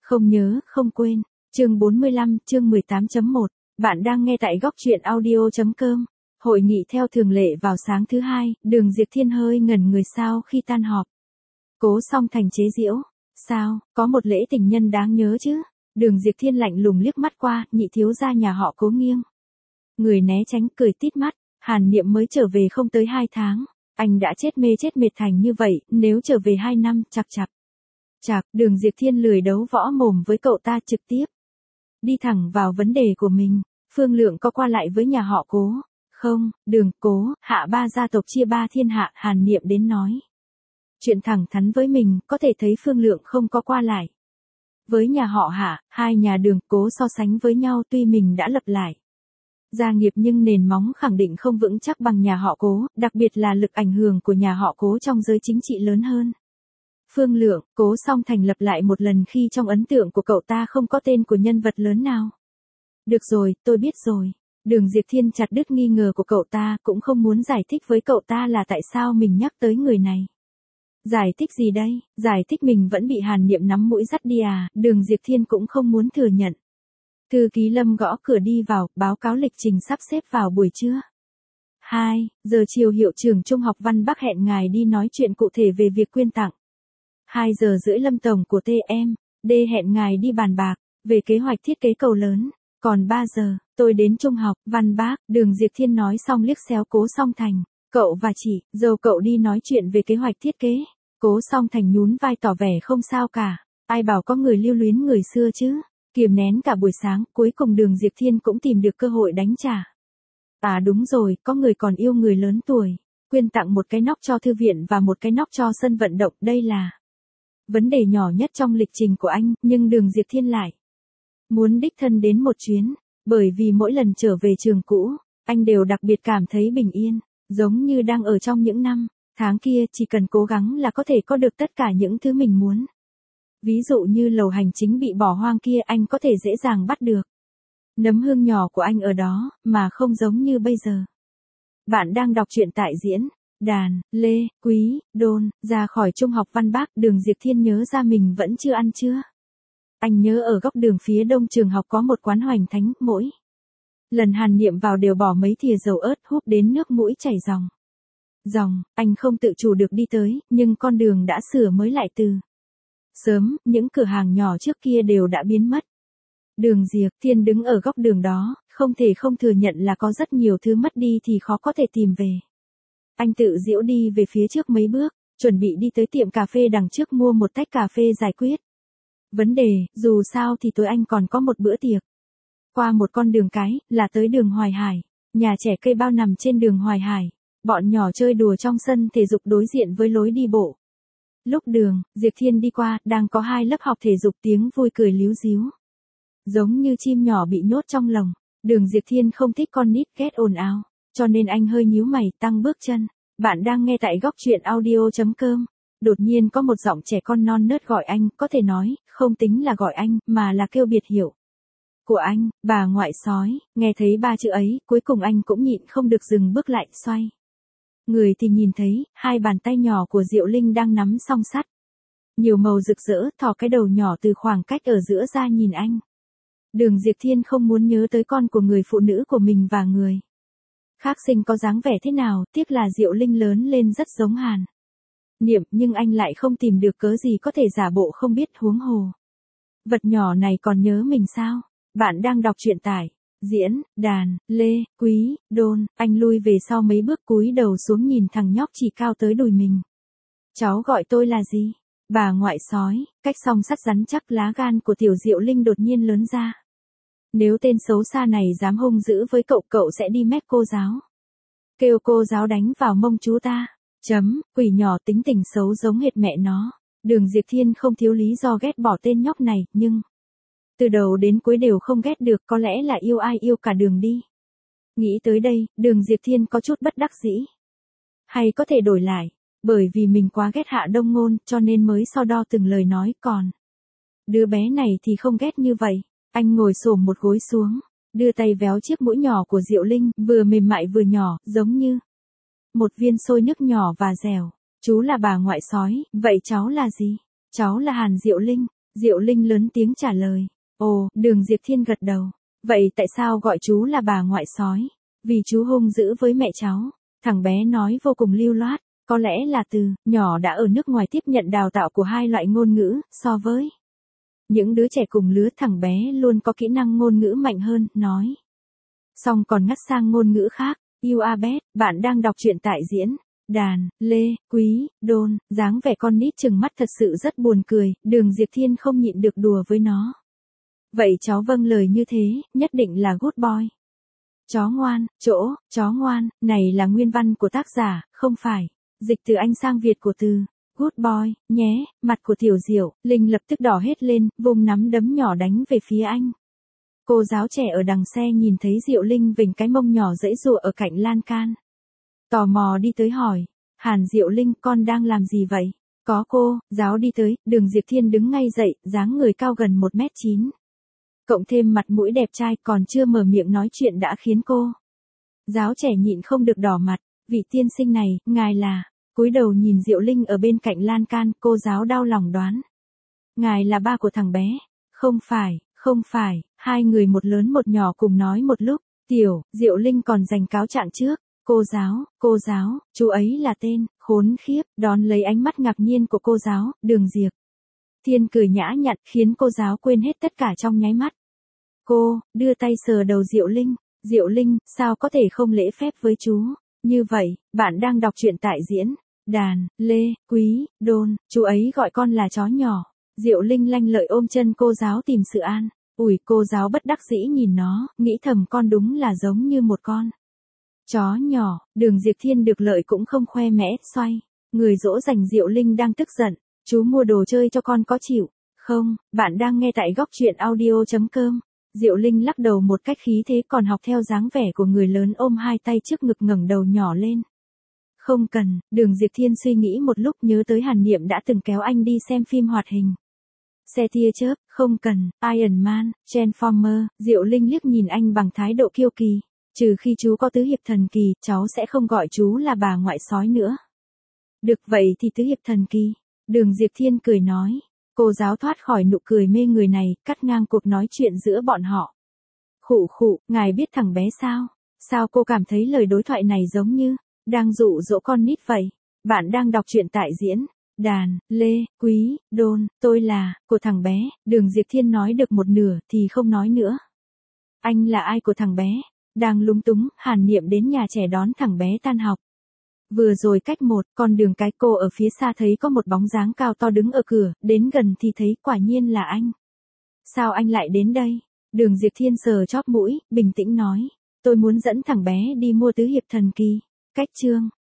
Không nhớ, không quên. Chương 45, chương 18.1. Bạn đang nghe tại góc truyện audio.com. Hội nghị theo thường lệ vào sáng thứ hai, Đường Diệp Thiên hơi ngẩn người sau khi tan họp. Cố Song Thành chế giễu. Sao, có một lễ tình nhân đáng nhớ chứ? Đường Diệp Thiên lạnh lùng liếc mắt qua, nhị thiếu gia nhà họ Cố nghiêng. Người né tránh cười tít mắt, Hàn Niệm mới trở về không tới 2 tháng. Anh đã chết mê chết mệt thành như vậy, nếu trở về 2 năm, chạc, Đường Diệp Thiên lười đấu võ mồm với cậu ta trực tiếp. Đi thẳng vào vấn đề của mình, Phương Lượng có qua lại với nhà họ Cố? Không, Đường, Cố, Hạ ba gia tộc chia ba thiên hạ, Hàn Niệm đến nói. Chuyện thẳng thắn với mình, có thể thấy Phương Lượng không có qua lại. Với nhà họ Hạ, hai nhà Đường, Cố so sánh với nhau tuy mình đã lập lại gia nghiệp nhưng nền móng khẳng định không vững chắc bằng nhà họ Cố, đặc biệt là lực ảnh hưởng của nhà họ Cố trong giới chính trị lớn hơn. Phương Lượng, Cố Song Thành lập lại một lần khi trong ấn tượng của cậu ta không có tên của nhân vật lớn nào. Được rồi, tôi biết rồi. Đường Diệp Thiên chặt đứt nghi ngờ của cậu ta, cũng không muốn giải thích với cậu ta là tại sao mình nhắc tới người này. Giải thích gì đây? Giải thích mình vẫn bị Hàn Niệm nắm mũi dắt đi à? Đường Diệp Thiên cũng không muốn thừa nhận. Thư ký Lâm gõ cửa đi vào, báo cáo lịch trình sắp xếp vào buổi trưa. 2 giờ chiều hiệu trưởng Trung học Văn Bắc hẹn ngài đi nói chuyện cụ thể về việc quyên tặng. 2 giờ rưỡi Lâm tổng của TMD hẹn ngài đi bàn bạc về kế hoạch thiết kế cầu lớn. Còn 3 giờ, tôi đến Trung học Văn Bắc. Đường Diệp Thiên nói xong liếc xéo Cố Song Thành. Cậu và chị dâu cậu đi nói chuyện về kế hoạch thiết kế. Cố Song Thành nhún vai tỏ vẻ không sao cả. Ai bảo có người lưu luyến người xưa chứ. Kiềm nén cả buổi sáng, cuối cùng Đường Diệp Thiên cũng tìm được cơ hội đánh trả. À đúng rồi, có người còn yêu người lớn tuổi. Quyên tặng một cái nóc cho thư viện và một cái nóc cho sân vận động, đây là vấn đề nhỏ nhất trong lịch trình của anh, nhưng Đường Diệp Thiên lại muốn đích thân đến một chuyến, bởi vì mỗi lần trở về trường cũ, anh đều đặc biệt cảm thấy bình yên, giống như đang ở trong những năm tháng kia, chỉ cần cố gắng là có thể có được tất cả những thứ mình muốn. Ví dụ như lầu hành chính bị bỏ hoang kia anh có thể dễ dàng bắt được. Nấm hương nhỏ của anh ở đó, mà không giống như bây giờ. Bạn đang đọc truyện tại diễn đàn, Lê, Quý, Đôn. Ra khỏi Trung học Văn Bắc, Đường Diệp Thiên nhớ ra mình vẫn chưa ăn trưa. Anh nhớ ở góc đường phía đông trường học có một quán hoành thánh, mỗi lần Hàn Niệm vào đều bỏ mấy thìa dầu ớt húp đến nước mũi chảy ròng. Anh không tự chủ được đi tới, nhưng con đường đã sửa mới lại từ sớm, những cửa hàng nhỏ trước kia đều đã biến mất. Đường Diệp Thiên đứng ở góc đường đó, không thể không thừa nhận là có rất nhiều thứ mất đi thì khó có thể tìm về. Anh tự giễu đi về phía trước mấy bước, chuẩn bị đi tới tiệm cà phê đằng trước mua một tách cà phê giải quyết vấn đề, dù sao thì tối anh còn có một bữa tiệc. Qua một con đường cái, là tới đường Hoài Hải, nhà trẻ cây bao nằm trên đường Hoài Hải, bọn nhỏ chơi đùa trong sân thể dục đối diện với lối đi bộ. Lúc Đường Diệp Thiên đi qua, đang có 2 lớp học thể dục tiếng vui cười líu ríu. Giống như chim nhỏ bị nhốt trong lồng. Đường Diệp Thiên không thích con nít ghét ồn ào, cho nên anh hơi nhíu mày tăng bước chân. Bạn đang nghe tại góc truyện audio.com. Đột nhiên có một giọng trẻ con non nớt gọi anh, có thể nói, không tính là gọi anh, mà là kêu biệt hiệu của anh, bà ngoại sói. Nghe thấy 3 chữ ấy, cuối cùng anh cũng nhịn không được dừng bước lại, xoay người thì nhìn thấy 2 bàn tay nhỏ của Diệu Linh đang nắm song sắt nhiều màu rực rỡ, thò cái đầu nhỏ từ khoảng cách ở giữa ra nhìn anh. Đường Diệp Thiên không muốn nhớ tới con của người phụ nữ của mình và người khác sinh có dáng vẻ thế nào, tiếc là Diệu Linh lớn lên rất giống Hàn Niệm, nhưng anh lại không tìm được cớ gì có thể giả bộ không biết, huống hồ vật nhỏ này còn nhớ mình sao? Bạn đang đọc truyện tại diễn đàn, Lê, Quý, Đôn. Anh lui về sau mấy bước cúi đầu xuống nhìn thằng nhóc chỉ cao tới đùi mình. Cháu gọi tôi là gì? Bà ngoại sói. Cách song sắt rắn chắc, lá gan của tiểu Diệu Linh đột nhiên lớn ra. Nếu tên xấu xa này dám hung dữ với cậu, cậu sẽ đi mét cô giáo. Kêu cô giáo đánh vào mông chú ta. Quỷ nhỏ tính tình xấu giống hệt mẹ nó. Đường Diệp Thiên không thiếu lý do ghét bỏ tên nhóc này, nhưng từ đầu đến cuối đều không ghét được, có lẽ là yêu ai yêu cả đường đi. Nghĩ tới đây, Đường Diệp Thiên có chút bất đắc dĩ. Hay có thể đổi lại, bởi vì mình quá ghét Hạ Đông Ngôn, cho nên mới so đo từng lời nói, còn đứa bé này thì không ghét như vậy. Anh ngồi xổm một gối xuống, đưa tay véo chiếc mũi nhỏ của Diệu Linh, vừa mềm mại vừa nhỏ, giống như một viên xôi nước nhỏ và dẻo. Chú là bà ngoại sói, vậy cháu là gì? Cháu là Hàn Diệu Linh. Diệu Linh lớn tiếng trả lời. Ồ, Đường Diệp Thiên gật đầu. Vậy tại sao gọi chú là bà ngoại sói? Vì chú hung dữ với mẹ cháu. Thằng bé nói vô cùng lưu loát. Có lẽ là từ nhỏ đã ở nước ngoài tiếp nhận đào tạo của hai loại ngôn ngữ, so với những đứa trẻ cùng lứa thằng bé luôn có kỹ năng ngôn ngữ mạnh hơn, nói. Xong còn ngắt sang ngôn ngữ khác. You are best, bạn đang đọc truyện tại diễn đàn, Lê, Quý, Đôn, dáng vẻ con nít trừng mắt thật sự rất buồn cười, Đường Diệp Thiên không nhịn được đùa với nó. Vậy cháu vâng lời như thế, nhất định là good boy. Chó ngoan, chó ngoan, này là nguyên văn của tác giả, không phải dịch từ Anh sang Việt của từ good boy, nhé. Mặt của Tiểu Diệu Linh lập tức đỏ hết lên, vùng nắm đấm nhỏ đánh về phía anh. Cô giáo trẻ ở đằng xe nhìn thấy Diệu Linh vểnh cái mông nhỏ giãy giụa ở cạnh lan can. Tò mò đi tới hỏi, Hàn Diệu Linh, con đang làm gì vậy? Có cô, giáo đi tới, Đường Diệp Thiên đứng ngay dậy, dáng người cao gần 1m9. Cộng thêm mặt mũi đẹp trai, còn chưa mở miệng nói chuyện đã khiến cô giáo trẻ nhịn không được đỏ mặt. Vị tiên sinh này, ngài là... Cúi đầu nhìn Diệu Linh ở bên cạnh lan can, cô giáo đau lòng đoán. Ngài là ba của thằng bé. Không phải, hai người một lớn một nhỏ cùng nói một lúc. Diệu Linh còn giành cáo trạng trước. Cô giáo, chú ấy là tên, khốn khiếp, đón lấy ánh mắt ngạc nhiên của cô giáo, Đường Diệp Thiên cười nhã nhặn, khiến cô giáo quên hết tất cả trong nháy mắt. Cô, đưa tay sờ đầu Diệu Linh, sao có thể không lễ phép với chú? Như vậy, bạn đang đọc truyện tại diễn đàn, Lê, Quý, Đôn, chú ấy gọi con là chó nhỏ. Diệu Linh lanh lợi ôm chân cô giáo tìm sự an ủi, cô giáo bất đắc dĩ nhìn nó, nghĩ thầm con đúng là giống như một con chó nhỏ. Đường Diệp Thiên được lợi cũng không khoe mẽ, xoay người dỗ dành Diệu Linh đang tức giận. Chú mua đồ chơi cho con có chịu không? Bạn đang nghe tại góc truyện audio.com. Diệu Linh lắc đầu một cách khí thế, còn học theo dáng vẻ của người lớn, ôm hai tay trước ngực, ngẩng đầu nhỏ lên. Không cần. Đường Diệp Thiên suy nghĩ một lúc, nhớ tới Hàn Niệm đã từng kéo anh đi xem phim hoạt hình xe tia chớp. Không cần. Iron Man, Transformer. Diệu Linh liếc nhìn anh bằng thái độ kiêu kỳ. Trừ khi chú có tứ hiệp thần kỳ, cháu sẽ không gọi chú là bà ngoại sói nữa. Được vậy thì tứ hiệp thần kỳ. Đường Diệp Thiên cười nói. Cô giáo thoát khỏi nụ cười mê người này, cắt ngang cuộc nói chuyện giữa bọn họ. Khụ, ngài biết thằng bé sao? Sao cô cảm thấy lời đối thoại này giống như đang dụ dỗ con nít vậy? Bạn đang đọc truyện tại diễn đàn, Lê, Quý, Đôn, tôi là của thằng bé. Đường Diệp Thiên nói được một nửa thì không nói nữa. Anh là ai của thằng bé? Đang lúng túng, Hàn Niệm đến nhà trẻ đón thằng bé tan học. Vừa rồi cách một con đường cái, cô ở phía xa thấy có một bóng dáng cao to đứng ở cửa, đến gần thì thấy quả nhiên là anh. Sao anh lại đến đây? Đường Diệp Thiên sờ chóp mũi, bình tĩnh nói. Tôi muốn dẫn thằng bé đi mua tứ hiệp thần kỳ. Cách chương